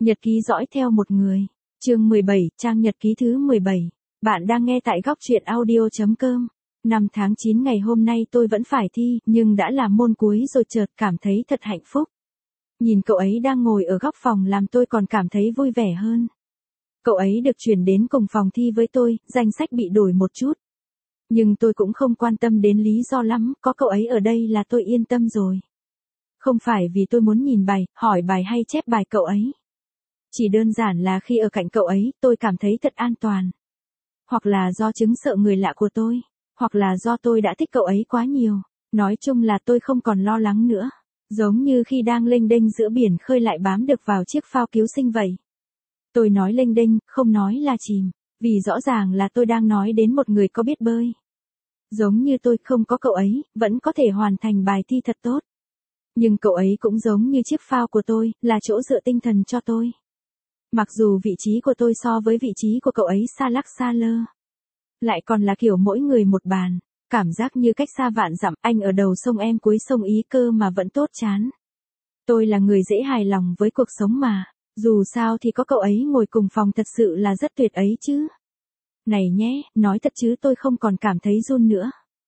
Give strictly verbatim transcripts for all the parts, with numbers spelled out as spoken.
Nhật ký dõi theo một người. Chương mười bảy, trang nhật ký thứ mười bảy. Bạn đang nghe tại góc truyện audio chấm com. Năm tháng chín ngày hôm nay tôi vẫn phải thi, nhưng đã là môn cuối rồi chợt cảm thấy thật hạnh phúc. Nhìn cậu ấy đang ngồi ở góc phòng làm tôi còn cảm thấy vui vẻ hơn. Cậu ấy được chuyển đến cùng phòng thi với tôi, danh sách bị đổi một chút. Nhưng tôi cũng không quan tâm đến lý do lắm, có cậu ấy ở đây là tôi yên tâm rồi. Không phải vì tôi muốn nhìn bài, hỏi bài hay chép bài cậu ấy. Chỉ đơn giản là khi ở cạnh cậu ấy, tôi cảm thấy thật an toàn. Hoặc là do chứng sợ người lạ của tôi, hoặc là do tôi đã thích cậu ấy quá nhiều. Nói chung là tôi không còn lo lắng nữa. Giống như khi đang lênh đênh giữa biển khơi lại bám được vào chiếc phao cứu sinh vậy. Tôi nói lênh đênh, không nói là chìm, vì rõ ràng là tôi đang nói đến một người có biết bơi. Giống như tôi không có cậu ấy, vẫn có thể hoàn thành bài thi thật tốt. Nhưng cậu ấy cũng giống như chiếc phao của tôi, là chỗ dựa tinh thần cho tôi. Mặc dù vị trí của tôi so với vị trí của cậu ấy xa lắc xa lơ. Lại còn là kiểu mỗi người một bàn, cảm giác như cách xa vạn dặm, anh ở đầu sông em cuối sông ý cơ mà vẫn tốt chán. Tôi là người dễ hài lòng với cuộc sống mà, dù sao thì có cậu ấy ngồi cùng phòng thật sự là rất tuyệt ấy chứ. Này nhé, nói thật chứ tôi không còn cảm thấy run nữa.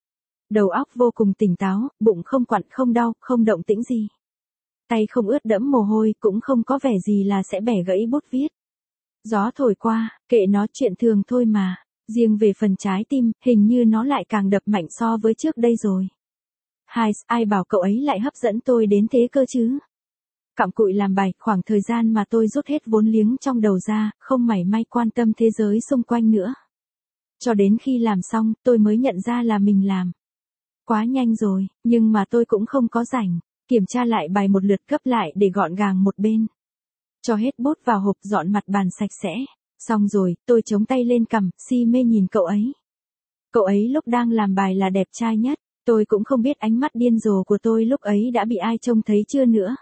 Đầu óc vô cùng tỉnh táo, bụng không quặn không đau, không động tĩnh gì. Tay không ướt đẫm mồ hôi, cũng không có vẻ gì là sẽ bẻ gãy bút viết. Gió thổi qua, kệ nó chuyện thường thôi mà. Riêng về phần trái tim, hình như nó lại càng đập mạnh so với trước đây rồi. Hai, ai bảo cậu ấy lại hấp dẫn tôi đến thế cơ chứ? Cặm cụi làm bài, khoảng thời gian mà tôi rút hết vốn liếng trong đầu ra, không mảy may quan tâm thế giới xung quanh nữa. Cho đến khi làm xong, tôi mới nhận ra là mình làm quá nhanh rồi, nhưng mà tôi cũng không có rảnh. Kiểm tra lại bài một lượt, gấp lại để gọn gàng một bên. Cho hết bút vào hộp, dọn mặt bàn sạch sẽ. Xong rồi, tôi chống tay lên cằm, si mê nhìn cậu ấy. Cậu ấy lúc đang làm bài là đẹp trai nhất. Tôi cũng không biết ánh mắt điên rồ của tôi lúc ấy đã bị ai trông thấy chưa nữa.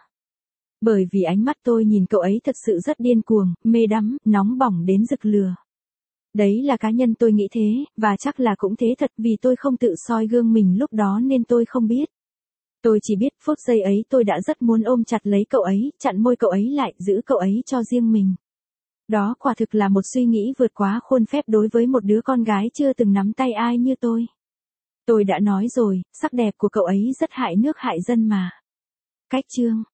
Bởi vì ánh mắt tôi nhìn cậu ấy thật sự rất điên cuồng, mê đắm, nóng bỏng đến rực lửa. Đấy là cá nhân tôi nghĩ thế, và chắc là cũng thế thật vì tôi không tự soi gương mình lúc đó nên tôi không biết. Tôi chỉ biết phút giây ấy tôi đã rất muốn ôm chặt lấy cậu ấy, chặn môi cậu ấy lại, giữ cậu ấy cho riêng mình. Đó quả thực là một suy nghĩ vượt quá khuôn phép đối với một đứa con gái chưa từng nắm tay ai như tôi. Tôi đã nói rồi, sắc đẹp của cậu ấy rất hại nước hại dân mà. Cách chương.